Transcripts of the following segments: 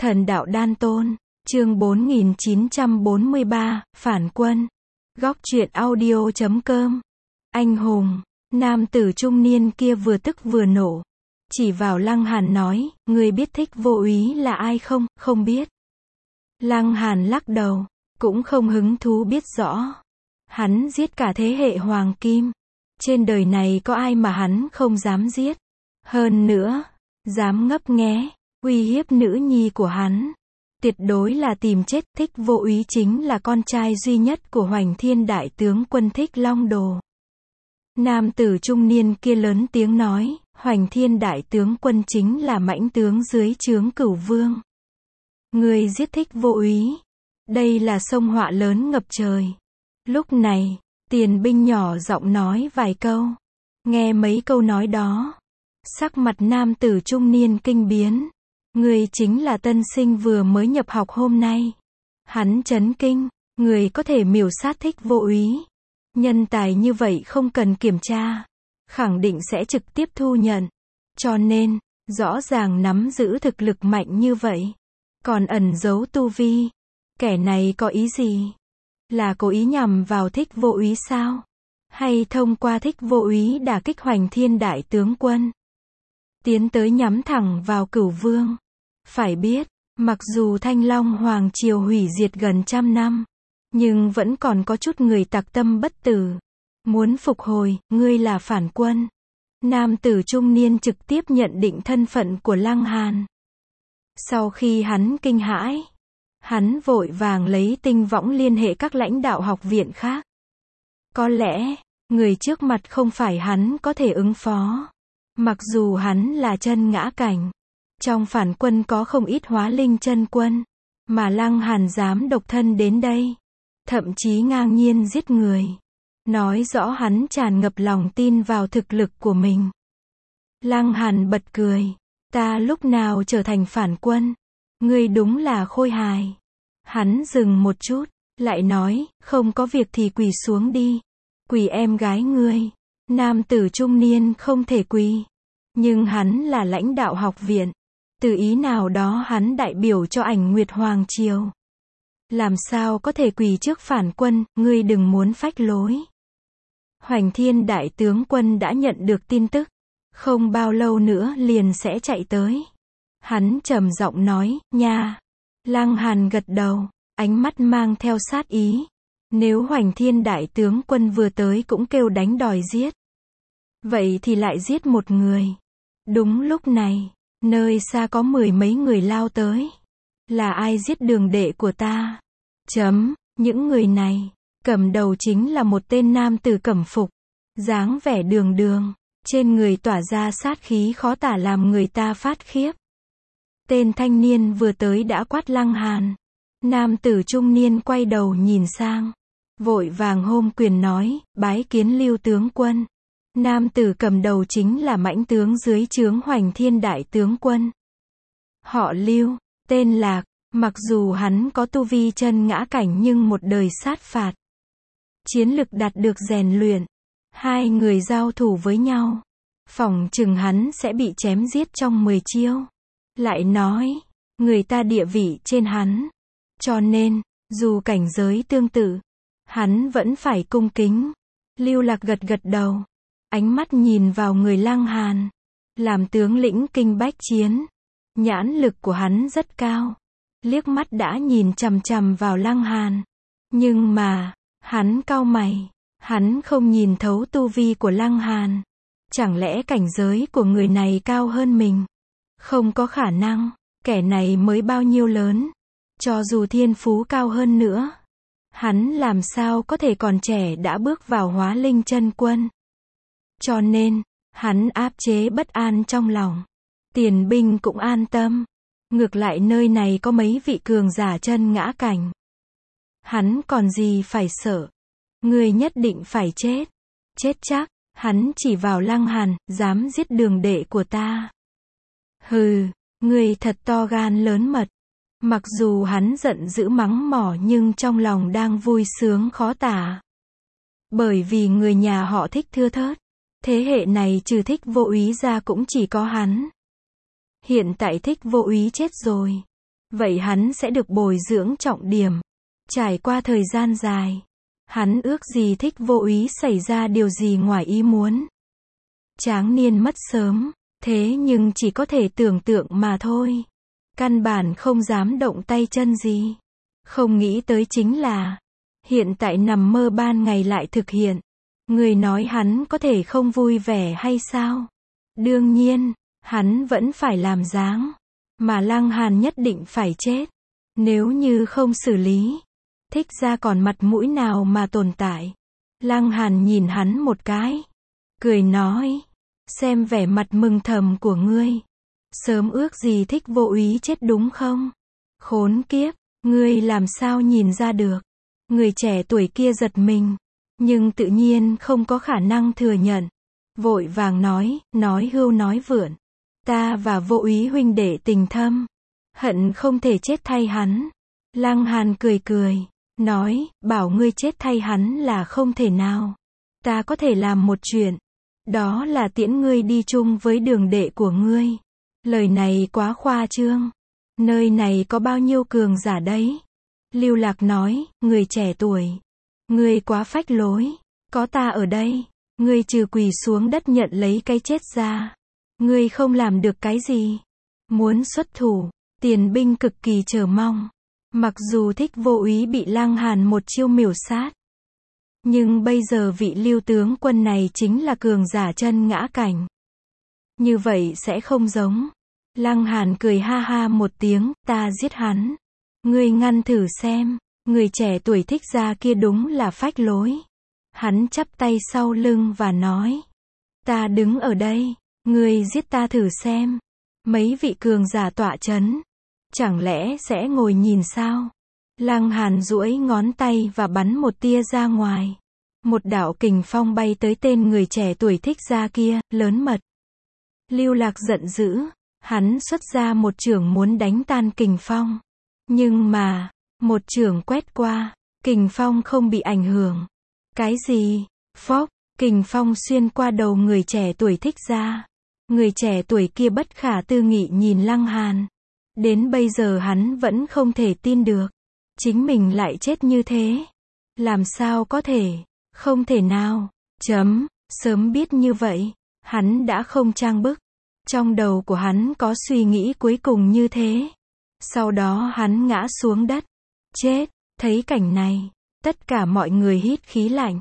Thần đạo đan tôn, chương 4943, phản quân. Góc truyện audio.com. Anh hùng, nam tử trung niên kia vừa tức vừa nổ. Chỉ vào Lăng Hàn nói, người biết Thích Vô Úy là ai không? Không biết. Lăng Hàn lắc đầu, cũng không hứng thú biết rõ. Hắn giết cả thế hệ hoàng kim. Trên đời này có ai mà hắn không dám giết. Hơn nữa, dám ngấp nghé, uy hiếp nữ nhi của hắn. Tuyệt đối là tìm chết. Thích Vô Úy chính là con trai duy nhất của Hoành Thiên đại tướng quân Thích Long Đồ. Nam tử trung niên kia lớn tiếng nói, Hoành Thiên đại tướng quân chính là mãnh tướng dưới trướng Cửu Vương. Người giết Thích Vô Úy. Đây là sông họa lớn ngập trời. Lúc này, Tiền Binh nhỏ giọng nói vài câu. Nghe mấy câu nói đó, sắc mặt nam tử trung niên kinh biến. Người chính là tân sinh vừa mới nhập học hôm nay. Hắn chấn kinh, người có thể miểu sát Thích Vô Úy. Nhân tài như vậy không cần kiểm tra, khẳng định sẽ trực tiếp thu nhận. Cho nên, rõ ràng nắm giữ thực lực mạnh như vậy, còn ẩn giấu tu vi. Kẻ này có ý gì? Là cố ý nhằm vào Thích Vô Úy sao? Hay thông qua Thích Vô Úy đả kích Hoành Thiên đại tướng quân? Tiến tới nhắm thẳng vào Cửu Vương. Phải biết, mặc dù Thanh Long Hoàng Triều hủy diệt gần 100 năm, nhưng vẫn còn có chút người tặc tâm bất tử. Muốn phục hồi, ngươi là phản quân. Nam tử trung niên trực tiếp nhận định thân phận của Lăng Hàn. Sau khi hắn kinh hãi, hắn vội vàng lấy tinh võng liên hệ các lãnh đạo học viện khác. Có lẽ, người trước mặt không phải hắn có thể ứng phó. Mặc dù hắn là chân ngã cảnh, trong phản quân có không ít hóa linh chân quân, mà Lăng Hàn dám độc thân đến đây, thậm chí ngang nhiên giết người, nói rõ hắn tràn ngập lòng tin vào thực lực của mình. Lăng Hàn bật cười, ta lúc nào trở thành phản quân? Ngươi đúng là khôi hài. Hắn dừng một chút, lại nói, không có việc thì quỳ xuống đi. Quỳ em gái ngươi. Nam tử trung niên không thể quỳ, nhưng hắn là lãnh đạo học viện. Từ ý nào đó hắn đại biểu cho Ảnh Nguyệt Hoàng Triều. Làm sao có thể quỳ trước phản quân? Ngươi đừng muốn phách lối. Hoành Thiên đại tướng quân đã nhận được tin tức, không bao lâu nữa liền sẽ chạy tới. Hắn trầm giọng nói, nha. Lăng Hàn gật đầu, ánh mắt mang theo sát ý. Nếu Hoành Thiên đại tướng quân vừa tới cũng kêu đánh đòi giết, vậy thì lại giết một người. Đúng lúc này, nơi xa có 10 mấy người lao tới. Là ai giết đường đệ của ta? Những người này, cầm đầu chính là một tên nam tử cẩm phục, dáng vẻ đường đường, trên người tỏa ra sát khí khó tả làm người ta phát khiếp. Tên thanh niên vừa tới đã quát Lăng Hàn. Nam tử trung niên quay đầu nhìn sang, vội vàng hôn quyền nói, bái kiến Lưu tướng quân. Nam tử cầm đầu chính là mãnh tướng dưới trướng Hoành Thiên đại tướng quân. Họ Lưu, tên Lạc, mặc dù hắn có tu vi chân ngã cảnh nhưng một đời sát phạt, chiến lực đạt được rèn luyện. Hai người giao thủ với nhau, phỏng chừng hắn sẽ bị chém giết trong 10 chiêu. Lại nói, người ta địa vị trên hắn, cho nên, dù cảnh giới tương tự, hắn vẫn phải cung kính. Lưu Lạc gật gật đầu, ánh mắt nhìn vào người Lăng Hàn. Làm tướng lĩnh kinh bách chiến, nhãn lực của hắn rất cao. Liếc mắt đã nhìn chằm chằm vào Lăng Hàn. Nhưng mà, hắn cau mày, hắn không nhìn thấu tu vi của Lăng Hàn. Chẳng lẽ cảnh giới của người này cao hơn mình? Không có khả năng, kẻ này mới bao nhiêu lớn. Cho dù thiên phú cao hơn nữa, hắn làm sao có thể còn trẻ đã bước vào hóa linh chân quân. Cho nên, hắn áp chế bất an trong lòng. Tiền Binh cũng an tâm. Ngược lại nơi này có mấy vị cường giả chân ngã cảnh. Hắn còn gì phải sợ. Người nhất định phải chết. Chết chắc. Hắn chỉ vào Lăng Hàn, dám giết đường đệ của ta. Hừ, người thật to gan lớn mật. Mặc dù hắn giận dữ mắng mỏ nhưng trong lòng đang vui sướng khó tả. Bởi vì người nhà họ Thích thưa thớt. Thế hệ này trừ Thích Vô Úy ra cũng chỉ có hắn. Hiện tại Thích Vô Úy chết rồi, vậy hắn sẽ được bồi dưỡng trọng điểm. Trải qua thời gian dài, hắn ước gì Thích Vô Úy xảy ra điều gì ngoài ý muốn. Tráng niên mất sớm, thế nhưng chỉ có thể tưởng tượng mà thôi. Căn bản không dám động tay chân gì. Không nghĩ tới chính là, hiện tại nằm mơ ban ngày lại thực hiện. Người nói hắn có thể không vui vẻ hay sao? Đương nhiên, hắn vẫn phải làm dáng. Mà Lăng Hàn nhất định phải chết. Nếu như không xử lý, Thích gia còn mặt mũi nào mà tồn tại. Lăng Hàn nhìn hắn một cái, cười nói, xem vẻ mặt mừng thầm của ngươi. Sớm ước gì Thích Vô Úy chết đúng không? Khốn kiếp, ngươi làm sao nhìn ra được? Người trẻ tuổi kia giật mình, nhưng tự nhiên không có khả năng thừa nhận. Vội vàng nói hưu nói vượn. Ta và Vô Úy huynh đệ tình thâm, hận không thể chết thay hắn. Lăng Hàn cười cười, nói, bảo ngươi chết thay hắn là không thể nào. Ta có thể làm một chuyện, đó là tiễn ngươi đi chung với đường đệ của ngươi. Lời này quá khoa trương. Nơi này có bao nhiêu cường giả đấy? Lưu Lạc nói, người trẻ tuổi, ngươi quá phách lối. Có ta ở đây, ngươi trừ quỳ xuống đất nhận lấy cái chết ra, ngươi không làm được cái gì. Muốn xuất thủ, Tiền Binh cực kỳ chờ mong. Mặc dù Thích Vô Úy bị Lăng Hàn một chiêu miểu sát, nhưng bây giờ vị Lưu tướng quân này chính là cường giả chân ngã cảnh. Như vậy sẽ không giống. Lăng Hàn cười ha ha một tiếng, ta giết hắn. Ngươi ngăn thử xem. Người trẻ tuổi Thích gia kia đúng là phách lối. Hắn chắp tay sau lưng và nói, ta đứng ở đây, ngươi giết ta thử xem. Mấy vị cường giả tọa chấn, chẳng lẽ sẽ ngồi nhìn sao? Lăng Hàn duỗi ngón tay và bắn một tia ra ngoài. Một đạo kình phong bay tới tên người trẻ tuổi Thích gia kia, lớn mật. Lưu Lạc giận dữ, hắn xuất ra một chưởng muốn đánh tan kình phong. Nhưng mà, một chưởng quét qua, kình phong không bị ảnh hưởng. Cái gì? Phốc, kình phong xuyên qua đầu người trẻ tuổi Thích gia. Người trẻ tuổi kia bất khả tư nghị nhìn Lăng Hàn. Đến bây giờ hắn vẫn không thể tin được. Chính mình lại chết như thế. Làm sao có thể? Không thể nào. Sớm biết như vậy, hắn đã không trang bức. Trong đầu của hắn có suy nghĩ cuối cùng như thế. Sau đó hắn ngã xuống đất. Chết. Thấy cảnh này, tất cả mọi người hít khí lạnh.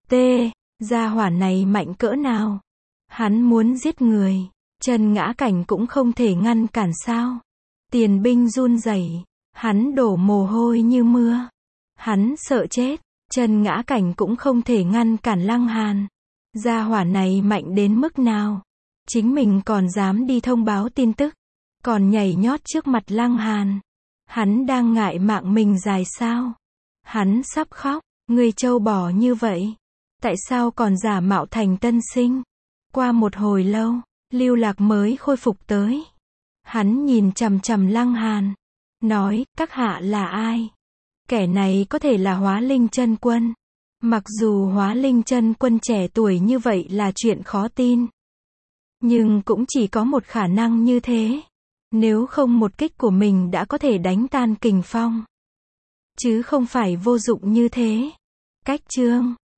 Gia hỏa này mạnh cỡ nào? Hắn muốn giết người, chân ngã cảnh cũng không thể ngăn cản sao? Tiền Binh run rẩy, hắn đổ mồ hôi như mưa. Hắn sợ chết, chân ngã cảnh cũng không thể ngăn cản Lăng Hàn. Gia hỏa này mạnh đến mức nào? Chính mình còn dám đi thông báo tin tức, còn nhảy nhót trước mặt Lăng Hàn. Hắn đang ngại mạng mình dài sao? Hắn sắp khóc, người trâu bò như vậy, tại sao còn giả mạo thành tân sinh? Qua một hồi lâu, Lưu Lạc mới khôi phục tới. Hắn nhìn chằm chằm Lăng Hàn, nói, các hạ là ai? Kẻ này có thể là Hóa Linh Chân Quân. Mặc dù Hóa Linh Chân Quân trẻ tuổi như vậy là chuyện khó tin, nhưng cũng chỉ có một khả năng như thế. Nếu không một kích của mình đã có thể đánh tan kình phong, chứ không phải vô dụng như thế. Cách chương